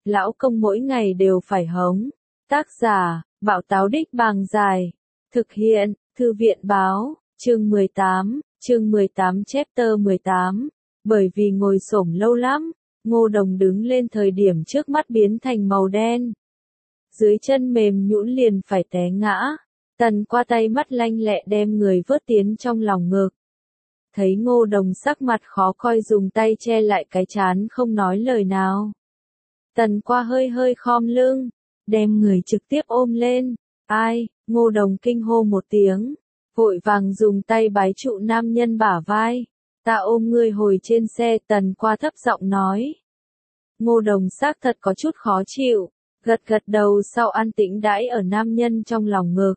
lão công mỗi ngày đều phải hống. Tác giả, Bảo Táo Đích Bàng Dài. Thực hiện, Thư viện Báo, chương 18 chapter 18. Bởi vì ngồi xổm lâu lắm, Ngô Đồng đứng lên thời điểm trước mắt biến thành màu đen. Dưới chân mềm nhũn liền phải té ngã. Tần qua tay mắt lanh lẹ đem người vớt tiến trong lòng ngực. Thấy Ngô Đồng sắc mặt khó coi dùng tay che lại cái trán không nói lời nào. Tần qua hơi hơi khom lưng, đem người trực tiếp ôm lên. Ai, Ngô Đồng kinh hô một tiếng, vội vàng dùng tay bái trụ nam nhân bả vai. Ta ôm ngươi hồi trên xe, Tần qua thấp giọng nói. Ngô Đồng xác thật có chút khó chịu, gật gật đầu sau an tĩnh đãi ở nam nhân trong lòng ngực.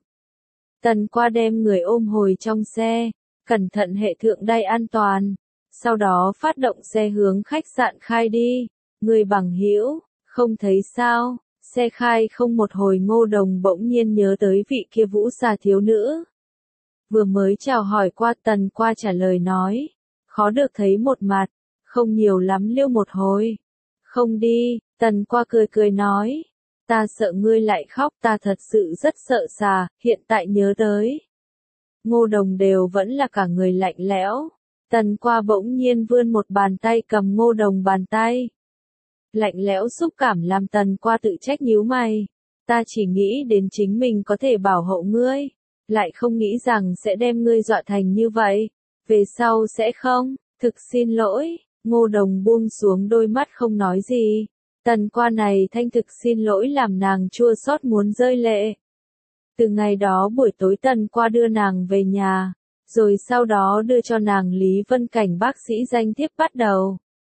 Tần qua đem người ôm hồi trong xe, cẩn thận hệ thượng đai an toàn, sau đó phát động xe hướng khách sạn khai đi. Người bằng hữu, không thấy sao? Xe khai không một hồi Ngô Đồng bỗng nhiên nhớ tới vị kia Vũ Xà thiếu nữ. Vừa mới chào hỏi qua, Tần qua trả lời nói, khó được thấy một mặt, không nhiều lắm liêu một hồi. Không đi, Tần qua cười cười nói, ta sợ ngươi lại khóc, ta thật sự rất sợ xà, hiện tại nhớ tới. Ngô Đồng đều vẫn là cả người lạnh lẽo. Tần qua bỗng nhiên vươn một bàn tay cầm Ngô Đồng bàn tay. Lạnh lẽo xúc cảm làm Tần qua tự trách nhíu mày. Ta chỉ nghĩ đến chính mình có thể bảo hộ ngươi, lại không nghĩ rằng sẽ đem ngươi dọa thành như vậy. Về sau sẽ không, thực xin lỗi. Ngô Đồng buông xuống đôi mắt không nói gì. Tần qua này thanh thực xin lỗi làm nàng chua xót muốn rơi lệ. Từ ngày đó buổi tối Tần qua đưa nàng về nhà, rồi sau đó đưa cho nàng Lý Vân Cảnh bác sĩ danh thiếp bắt đầu.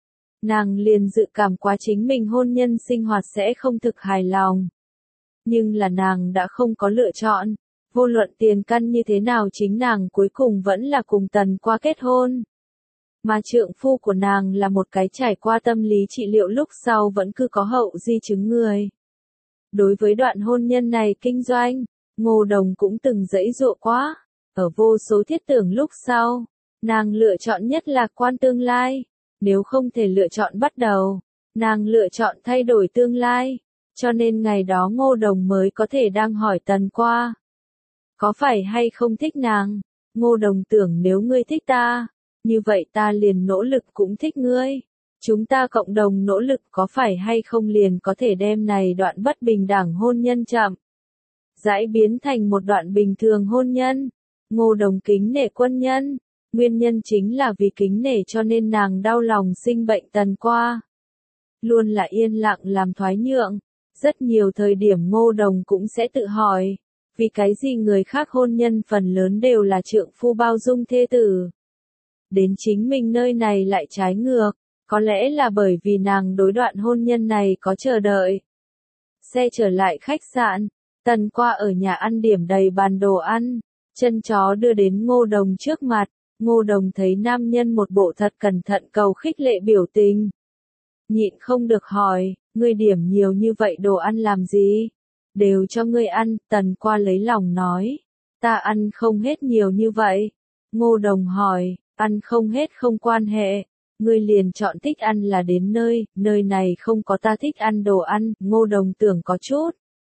Nàng liền dự cảm quá chính mình hôn nhân sinh hoạt sẽ không thực hài lòng. Nhưng là nàng đã không có lựa chọn, vô luận tiền căn như thế nào chính nàng cuối cùng vẫn là cùng Tần qua kết hôn. Mà trượng phu của nàng là một cái trải qua tâm lý trị liệu lúc sau vẫn cứ có hậu di chứng người. Đối với đoạn hôn nhân này kinh doanh, Ngô Đồng cũng từng dãy dụa quá. Ở vô số thiết tưởng lúc sau, nàng lựa chọn nhất lạc quan tương lai. Nếu không thể lựa chọn bắt đầu, nàng lựa chọn thay đổi tương lai. Cho nên ngày đó Ngô Đồng mới có thể đang hỏi Tần qua, có phải hay không thích nàng? Ngô Đồng tưởng nếu ngươi thích ta, như vậy ta liền nỗ lực cũng thích ngươi. Chúng ta cộng đồng nỗ lực có phải hay không liền có thể đem này đoạn bất bình đẳng hôn nhân chậm rãi biến thành một đoạn bình thường hôn nhân. Ngô Đồng kính nể quân nhân, nguyên nhân chính là vì kính nể cho nên nàng đau lòng sinh bệnh Tần qua. Luôn là yên lặng làm thoái nhượng, rất nhiều thời điểm Ngô Đồng cũng sẽ tự hỏi, vì cái gì người khác hôn nhân phần lớn đều là trượng phu bao dung thê tử. Đến chính mình nơi này lại trái ngược, có lẽ là bởi vì nàng đối đoạn hôn nhân này có chờ đợi. Xe trở lại khách sạn, Tần qua ở nhà ăn điểm đầy bàn đồ ăn, chân chó đưa đến Ngô Đồng trước mặt. Ngô Đồng thấy nam nhân một bộ thật cẩn thận cầu khích lệ biểu tình. Nhịn không được hỏi, ngươi điểm nhiều như vậy đồ ăn làm gì? Đều cho ngươi ăn, Tần qua lấy lòng nói. Ta ăn không hết nhiều như vậy. Ngô Đồng hỏi, ăn không hết không quan hệ. Ngươi liền chọn thích ăn là đến nơi này không có ta thích ăn đồ ăn. Ngô Đồng tưởng có chút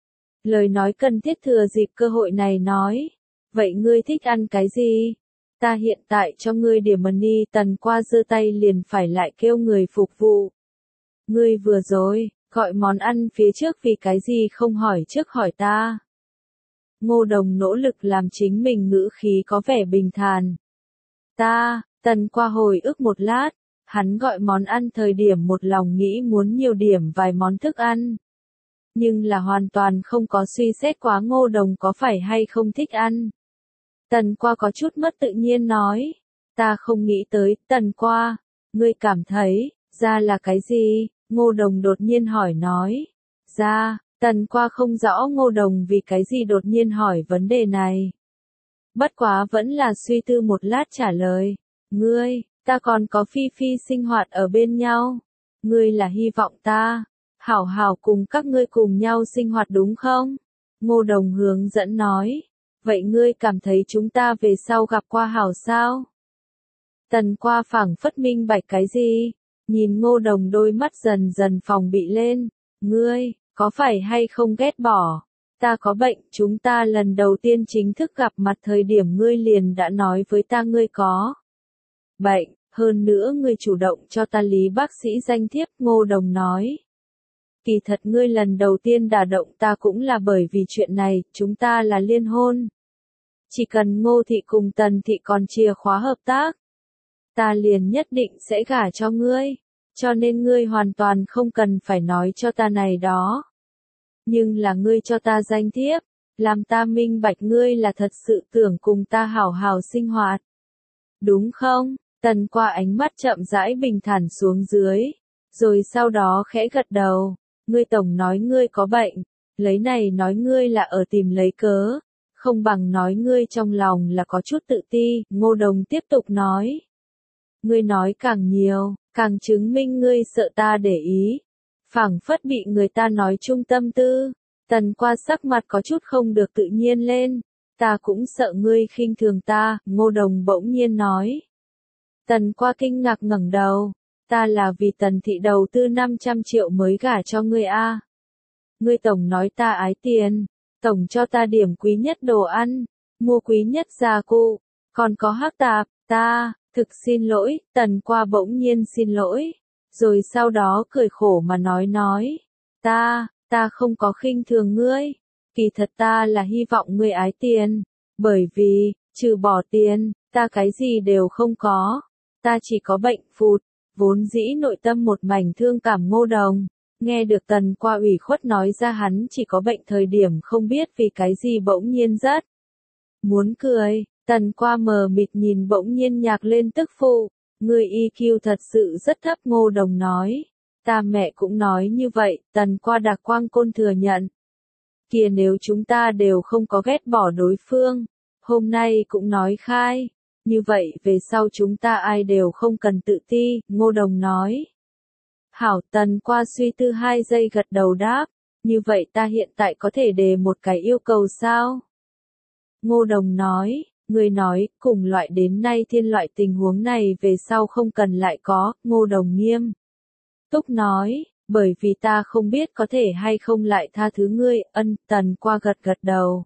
lời nói cần thiết thừa dịp cơ hội này nói. Vậy ngươi thích ăn cái gì? Ta hiện tại cho ngươi điểm money. Tần qua giơ tay liền phải lại kêu người phục vụ. Ngươi vừa rồi gọi món ăn phía trước vì cái gì không hỏi trước hỏi ta? Ngô Đồng nỗ lực làm chính mình ngữ khí có vẻ bình thản. Tần qua hồi ức một lát, hắn gọi món ăn thời điểm một lòng nghĩ muốn nhiều điểm vài món thức ăn. Nhưng là hoàn toàn không có suy xét quá Ngô Đồng có phải hay không thích ăn. Tần qua có chút mất tự nhiên nói, ta không nghĩ tới. Tần qua, ngươi cảm thấy, da là cái gì? Ngô Đồng đột nhiên hỏi nói. Da, Tần qua không rõ Ngô Đồng vì cái gì đột nhiên hỏi vấn đề này. Bất quá vẫn là suy tư một lát trả lời, ngươi, ta còn có Phi Phi sinh hoạt ở bên nhau. Ngươi là hy vọng ta hảo hảo cùng các ngươi cùng nhau sinh hoạt đúng không? Ngô Đồng hướng dẫn nói. Vậy ngươi cảm thấy chúng ta về sau gặp qua hảo sao? Tần qua phảng phất minh bạch cái gì? Nhìn Ngô Đồng đôi mắt dần dần phòng bị lên. Ngươi, có phải hay không ghét bỏ? Ta có bệnh, chúng ta lần đầu tiên chính thức gặp mặt thời điểm ngươi liền đã nói với ta ngươi có bệnh, hơn nữa ngươi chủ động cho ta Lý bác sĩ danh thiếp, Ngô Đồng nói. Kỳ thật ngươi lần đầu tiên đả động ta cũng là bởi vì chuyện này, chúng ta là liên hôn. Chỉ cần Ngô Thị cùng Tần Thị còn chìa khóa hợp tác, ta liền nhất định sẽ gả cho ngươi, cho nên ngươi hoàn toàn không cần phải nói cho ta này đó. Nhưng là ngươi cho ta danh thiếp, làm ta minh bạch ngươi là thật sự tưởng cùng ta hảo hảo sinh hoạt. Đúng không? Tần Qua ánh mắt chậm rãi bình thản xuống dưới, rồi sau đó khẽ gật đầu. Ngươi tổng nói ngươi có bệnh, lấy này nói ngươi là ở tìm lấy cớ, không bằng nói ngươi trong lòng là có chút tự ti, Ngô Đồng tiếp tục nói. Ngươi nói càng nhiều, càng chứng minh ngươi sợ ta để ý, phảng phất bị người ta nói chung tâm tư. Tần Qua sắc mặt có chút không được tự nhiên lên, ta cũng sợ ngươi khinh thường ta, Ngô Đồng bỗng nhiên nói. Tần Qua kinh ngạc ngẩng đầu, ta là vì Tần Thị đầu tư 500 triệu mới gả cho ngươi a. Ngươi tổng nói ta ái tiền, tổng cho ta điểm quý nhất đồ ăn, mua quý nhất gia cụ, còn có hắc tạp, ta, thực xin lỗi, Tần Qua bỗng nhiên xin lỗi, rồi sau đó cười khổ mà nói, ta không có khinh thường ngươi, kỳ thật ta là hy vọng ngươi ái tiền, bởi vì, trừ bỏ tiền, ta cái gì đều không có, ta chỉ có bệnh phụt, vốn dĩ nội tâm một mảnh thương cảm Ngô Đồng. Nghe được Tần Qua ủy khuất nói ra hắn chỉ có bệnh thời điểm không biết vì cái gì bỗng nhiên rất muốn cười, Tần Qua mờ mịt nhìn bỗng nhiên nhạc lên tức phụ, người EQ thật sự rất thấp, Ngô Đồng nói, ta mẹ cũng nói như vậy, Tần Qua Đạc Quang Côn thừa nhận. Kìa nếu chúng ta đều không có ghét bỏ đối phương, hôm nay cũng nói khai, như vậy về sau chúng ta ai đều không cần tự ti, Ngô Đồng nói. Hảo, Tần Qua suy tư 2 giây gật đầu đáp, như vậy ta hiện tại có thể đề một cái yêu cầu sao? Ngô Đồng nói, người nói, cùng loại đến nay thiên loại tình huống này về sau không cần lại có, Ngô Đồng nghiêm túc nói, bởi vì ta không biết có thể hay không lại tha thứ ngươi, Tần Qua gật gật đầu.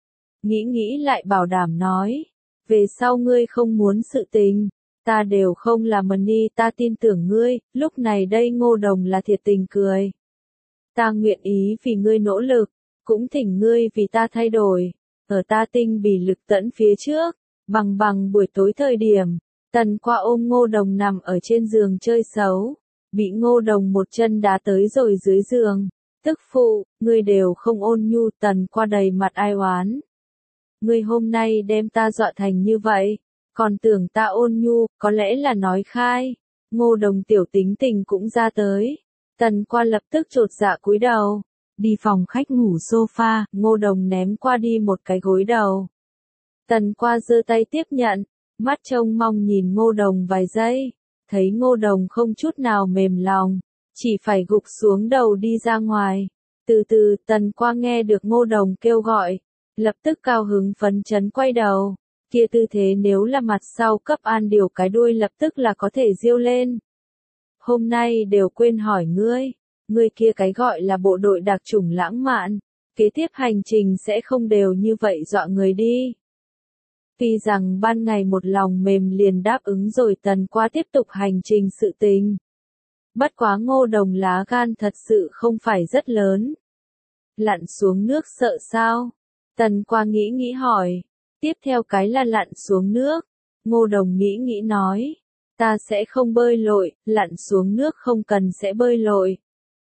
Nghĩ lại bảo đảm nói, về sau ngươi không muốn sự tình. Ta đều không là money, ta tin tưởng ngươi, lúc này đây Ngô Đồng là thiệt tình cười. Ta nguyện ý vì ngươi nỗ lực, cũng thỉnh ngươi vì ta thay đổi, ở ta tinh bỉ lực tẫn phía trước, bằng buổi tối thời điểm, Tần Qua ôm Ngô Đồng nằm ở trên giường chơi xấu, bị Ngô Đồng một chân đá tới rồi dưới giường, tức phụ, ngươi đều không ôn nhu, Tần Qua đầy mặt ai oán. Ngươi hôm nay đem ta dọa thành như vậy. Còn tưởng ta ôn nhu, có lẽ là nói khai. Ngô Đồng tiểu tính tình cũng ra tới. Tần Qua lập tức chột dạ cúi đầu. Đi phòng khách ngủ sofa, Ngô Đồng ném qua đi một cái gối đầu. Tần Qua giơ tay tiếp nhận, mắt trông mong nhìn Ngô Đồng vài giây. Thấy Ngô Đồng không chút nào mềm lòng, chỉ phải gục xuống đầu đi ra ngoài. Từ từ Tần Qua nghe được Ngô Đồng kêu gọi, lập tức cao hứng phấn chấn quay đầu. Kia tư thế nếu là mặt sau cấp an điều cái đuôi lập tức là có thể giêu lên. Hôm nay đều quên hỏi ngươi kia cái gọi là bộ đội đặc chủng lãng mạn, kế tiếp hành trình sẽ không đều như vậy dọa người đi. Tuy rằng ban ngày một lòng mềm liền đáp ứng rồi, Tần Qua tiếp tục hành trình sự tình. Bất quá Ngô Đồng lá gan thật sự không phải rất lớn. Lặn xuống nước sợ sao? Tần Qua nghĩ hỏi. Tiếp theo cái là lặn xuống nước. Ngô Đồng nghĩ nói. Ta sẽ không bơi lội, lặn xuống nước không cần sẽ bơi lội.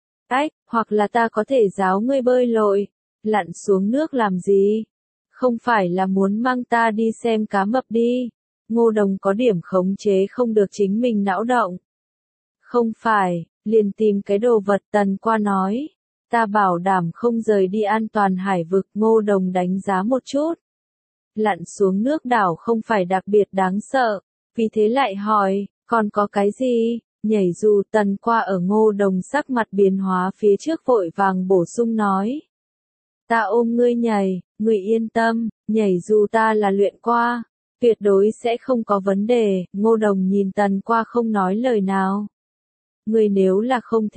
Hoặc là ta có thể giáo ngươi bơi lội. Lặn xuống nước làm gì? Không phải là muốn mang ta đi xem cá mập đi. Ngô Đồng có điểm khống chế không được chính mình não động. Không phải, liền tìm cái đồ vật, Tần Qua nói. Ta bảo đảm không rời đi an toàn hải vực, Ngô Đồng đánh giá một chút. Lặn xuống nước đảo không phải đặc biệt đáng sợ, vì thế lại hỏi, còn có cái gì? Nhảy dù, Tần Qua ở Ngô Đồng sắc mặt biến hóa phía trước vội vàng bổ sung nói. Ta ôm ngươi nhảy, ngươi yên tâm, nhảy dù ta là luyện qua, tuyệt đối sẽ không có vấn đề. Ngô Đồng nhìn Tần Qua không nói lời nào. Ngươi nếu là không thích,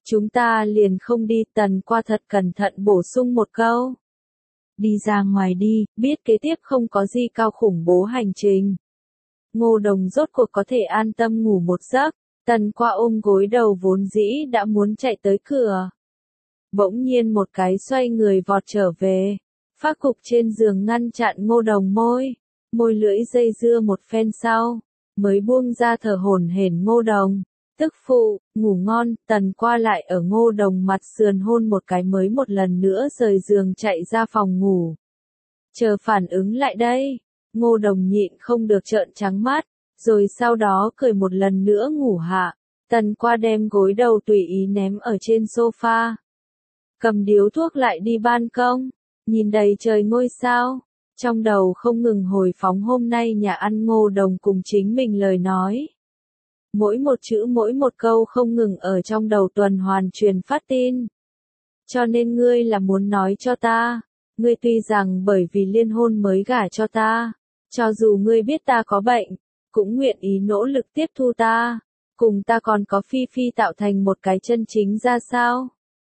Chúng ta liền không đi, Tần Qua thật cẩn thận bổ sung một câu. Đi ra ngoài đi, biết kế tiếp không có gì cao khủng bố hành trình. Ngô Đồng rốt cuộc có thể an tâm ngủ một giấc, Tần Qua ôm gối đầu vốn dĩ đã muốn chạy tới cửa. Bỗng nhiên một cái xoay người vọt trở về, phát cục trên giường ngăn chặn Ngô Đồng môi lưỡi dây dưa một phen sau, mới buông ra thở hổn hển Ngô Đồng. Tức phụ, ngủ ngon, Tần Qua lại ở Ngô Đồng mặt sườn hôn một cái mới một lần nữa rời giường chạy ra phòng ngủ. Chờ phản ứng lại đây, Ngô Đồng nhịn không được trợn trắng mắt, rồi sau đó cười một lần nữa ngủ hạ. Tần Qua đem gối đầu tùy ý ném ở trên sofa. Cầm điếu thuốc lại đi ban công, nhìn đầy trời ngôi sao, trong đầu không ngừng hồi phóng hôm nay nhà ăn Ngô Đồng cùng chính mình lời nói. Mỗi một chữ mỗi một câu không ngừng ở trong đầu tuần hoàn truyền phát tin. Cho nên ngươi là muốn nói cho ta, ngươi tuy rằng bởi vì liên hôn mới gả cho ta, cho dù ngươi biết ta có bệnh, cũng nguyện ý nỗ lực tiếp thu ta, cùng ta còn có Phi Phi tạo thành một cái chân chính ra sao?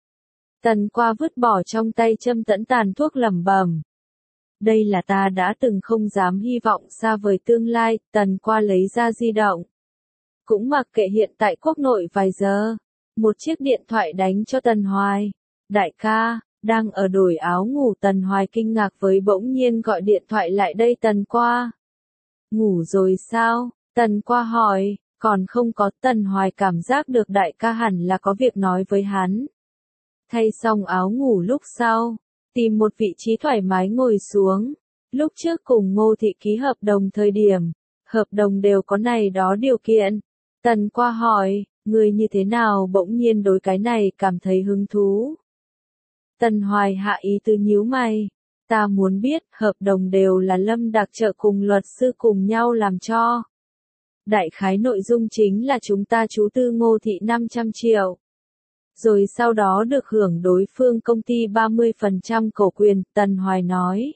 Tần Qua vứt bỏ trong tay châm tẫn tàn thuốc lẩm bẩm. Đây là ta đã từng không dám hy vọng xa vời tương lai, Tần Qua lấy ra di động. Cũng mặc kệ hiện tại quốc nội vài giờ, một chiếc điện thoại đánh cho Tần Hoài. Đại ca, đang ở đổi áo ngủ, Tần Hoài kinh ngạc với bỗng nhiên gọi điện thoại lại đây Tần Qua. Ngủ rồi sao? Tần Qua hỏi, còn không có. Tần Hoài cảm giác được đại ca hẳn là có việc nói với hắn. Thay xong áo ngủ lúc sau, tìm một vị trí thoải mái ngồi xuống. Lúc trước cùng Ngô Thị ký hợp đồng thời điểm, hợp đồng đều có này đó điều kiện. Tần Qua hỏi, người như thế nào bỗng nhiên đối cái này cảm thấy hứng thú? Tần Hoài hạ ý tứ nhíu mày. Ta muốn biết, hợp đồng đều là Lâm Đặc Trợ cùng luật sư cùng nhau làm cho. Đại khái nội dung chính là chúng ta chú tư Ngô Thị 500 triệu. Rồi sau đó được hưởng đối phương công ty 30% cổ quyền, Tần Hoài nói.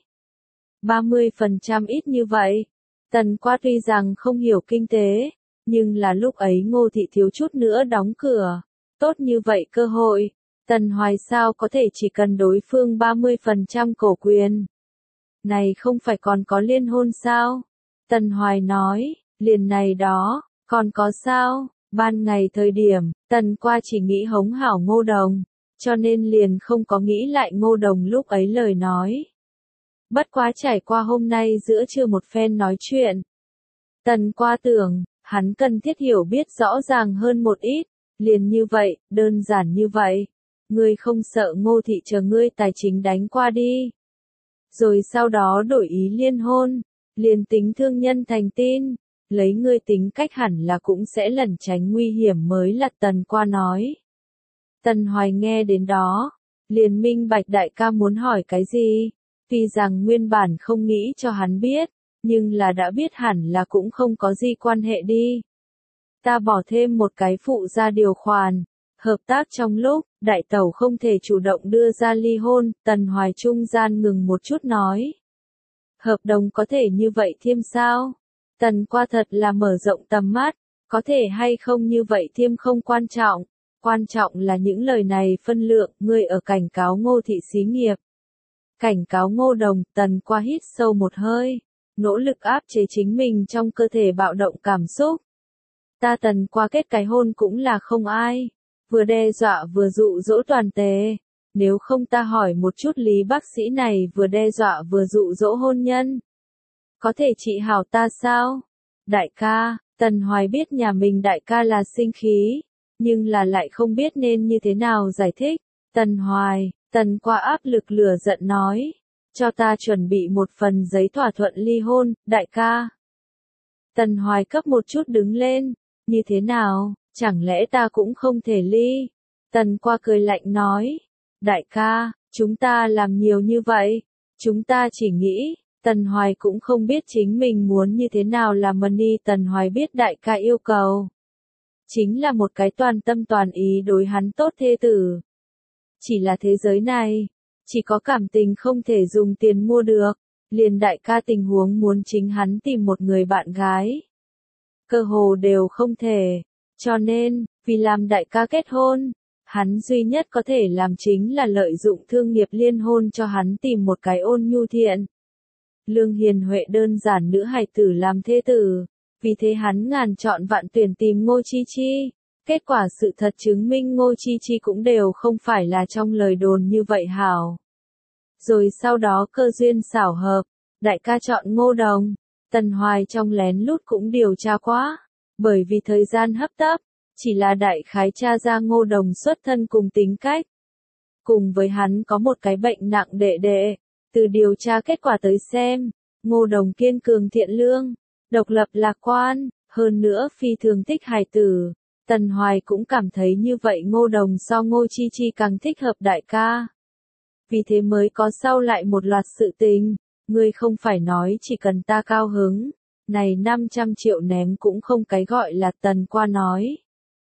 30% ít như vậy. Tần Qua tuy rằng không hiểu kinh tế, nhưng là lúc ấy Ngô Thị thiếu chút nữa đóng cửa. Tốt như vậy cơ hội, Tần Hoài sao có thể chỉ cần đối phương 30% cổ quyền. Này không phải còn có liên hôn sao? Tần Hoài nói, liền này đó, còn có sao? Ban ngày thời điểm, Tần Qua chỉ nghĩ hống hảo Ngô Đồng, cho nên liền không có nghĩ lại Ngô Đồng lúc ấy lời nói. Bất quá trải qua hôm nay giữa trưa một phen nói chuyện. Tần Qua tưởng, hắn cần thiết hiểu biết rõ ràng hơn một ít, liền như vậy, đơn giản như vậy. Ngươi không sợ Ngô Thị chờ ngươi tài chính đánh qua đi. Rồi sau đó đổi ý liên hôn, liền tính thương nhân thành tin, lấy ngươi tính cách hẳn là cũng sẽ lẩn tránh nguy hiểm mới là. Tần Qua nói. Tần Hoài nghe đến đó, liền minh bạch đại ca muốn hỏi cái gì, tuy rằng nguyên bản không nghĩ cho hắn biết, nhưng là đã biết hẳn là cũng không có gì quan hệ đi. Ta bỏ thêm một cái phụ gia điều khoản, hợp tác trong lúc, đại tẩu không thể chủ động đưa ra ly hôn, Tần Hoài trung gian ngừng một chút nói. Hợp đồng có thể như vậy thêm sao? Tần Qua thật là mở rộng tầm mắt, có thể hay không như vậy thêm không quan trọng là những lời này phân lượng, ngươi ở cảnh cáo Ngô Thị xí nghiệp. Cảnh cáo Ngô Đồng, Tần Qua hít sâu một hơi, nỗ lực áp chế chính mình trong cơ thể bạo động cảm xúc. Ta Tần Qua kết cái hôn cũng là không ai, vừa đe dọa vừa dụ dỗ toàn tề. Nếu không ta hỏi một chút Lý bác sĩ này vừa đe dọa vừa dụ dỗ hôn nhân. Có thể trị hảo ta sao? Đại ca, Tần Hoài biết nhà mình đại ca là sinh khí, nhưng là lại không biết nên như thế nào giải thích. Tần Hoài, Tần Qua áp lực lửa giận nói, cho ta chuẩn bị một phần giấy thỏa thuận ly hôn, đại ca. Tần Hoài cấp một chút đứng lên, như thế nào, chẳng lẽ ta cũng không thể ly? Tần Qua cười lạnh nói, đại ca, chúng ta làm nhiều như vậy, chúng ta chỉ nghĩ. Tần Hoài cũng không biết chính mình muốn như thế nào làm money. Tần Hoài biết đại ca yêu cầu chính là một cái toàn tâm toàn ý đối hắn tốt thê tử. Chỉ là thế giới này, chỉ có cảm tình không thể dùng tiền mua được, liền đại ca tình huống muốn chính hắn tìm một người bạn gái. Cơ hồ đều không thể, cho nên, vì làm đại ca kết hôn, Hắn duy nhất có thể làm chính là lợi dụng thương nghiệp liên hôn cho hắn tìm một cái ôn nhu thiện lương hiền huệ đơn giản nữ hài tử làm thê tử. Vì thế hắn ngàn chọn vạn tuyển tìm Ngô Chi Chi. Kết quả sự thật chứng minh Ngô Chi Chi cũng đều không phải là trong lời đồn như vậy hảo. Rồi sau đó cơ duyên xảo hợp, đại ca chọn Ngô Đồng. Tần Hoài trong lén lút cũng điều tra quá. Bởi vì thời gian hấp tấp, chỉ là đại khái tra ra Ngô Đồng xuất thân cùng tính cách. Cùng với hắn có một cái bệnh nặng đệ đệ. Từ điều tra kết quả tới xem, Ngô Đồng kiên cường thiện lương, độc lập lạc quan, hơn nữa phi thường thích hài tử. Tần Hoài cũng cảm thấy như vậy Ngô Đồng so Ngô Chi Chi càng thích hợp đại ca. Vì thế mới có sau lại một loạt sự tình. Ngươi không phải nói chỉ cần ta cao hứng, này 500 triệu ném cũng không cái gọi là Tần Qua nói.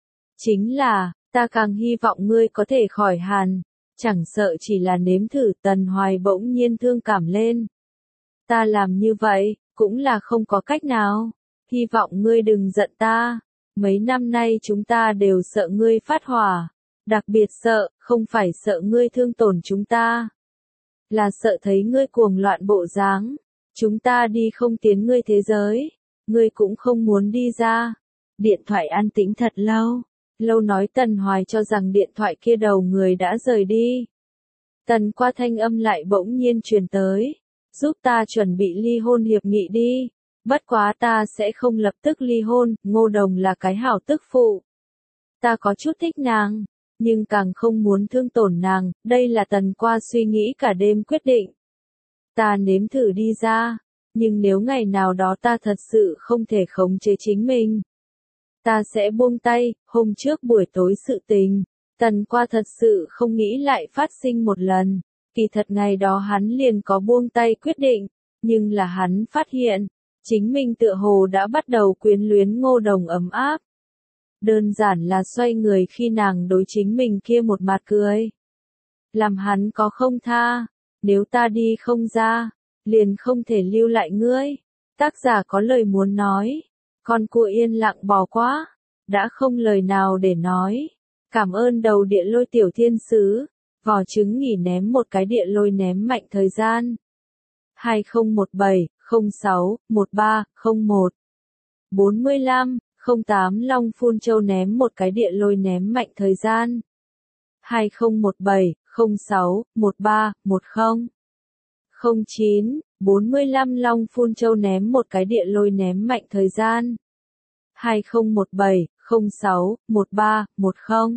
Chính là, ta càng hy vọng ngươi có thể khỏi hàn, chẳng sợ chỉ là nếm thử. Tần Hoài bỗng nhiên thương cảm lên. Ta làm như vậy, cũng là không có cách nào, hy vọng ngươi đừng giận ta. Mấy năm nay chúng ta đều sợ ngươi phát hỏa, đặc biệt sợ, không phải sợ ngươi thương tổn chúng ta, là sợ thấy ngươi cuồng loạn bộ dáng. Chúng ta đi không tiến ngươi thế giới, ngươi cũng không muốn đi ra. Điện thoại an tĩnh thật lâu, lâu nói Tần Hoài cho rằng điện thoại kia đầu người đã rời đi. Tần Qua thanh âm lại bỗng nhiên truyền tới, giúp ta chuẩn bị ly hôn hiệp nghị đi. Bất quá ta sẽ không lập tức ly hôn, Ngô Đồng là cái hảo tức phụ. Ta có chút thích nàng, nhưng càng không muốn thương tổn nàng, đây là Tần Qua suy nghĩ cả đêm quyết định. Ta nếm thử đi ra, nhưng nếu ngày nào đó ta thật sự không thể khống chế chính mình, ta sẽ buông tay. Hôm trước buổi tối sự tình, Tần Qua thật sự không nghĩ lại phát sinh một lần. Kỳ thật ngày đó hắn liền có buông tay quyết định, nhưng là hắn phát hiện, chính mình tựa hồ đã bắt đầu quyến luyến Ngô Đồng ấm áp. Đơn giản là xoay người khi nàng đối chính mình kia một mặt cười. Làm hắn có không tha, nếu ta đi không ra, liền không thể lưu lại ngươi. Tác giả có lời muốn nói, con cua yên lặng bỏ qua, đã không lời nào để nói. Cảm ơn đầu địa lôi tiểu thiên sứ, vỏ trứng nghỉ ném một cái địa lôi ném mạnh thời gian. 2017, 06, 13, 01, 45, 08 Long Phun Châu ném một cái địa lôi ném mạnh thời gian. 2017, 06, 13, 10, 09, 45 Long Phun Châu ném một cái địa lôi ném mạnh thời gian. 2017, 06, 13, 10,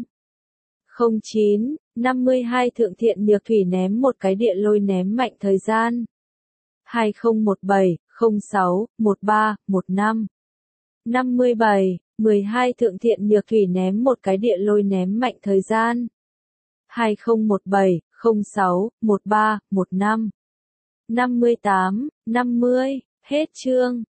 09, 52 Thượng Thiện Nhược Thủy ném một cái địa lôi ném mạnh thời gian. 2017, 06, 13, 15, 57, 12 Thượng Thiện Nhược Thủy ném một cái địa lôi ném mạnh thời gian. 2017, 06, 13, 15, 58, 50, hết chương.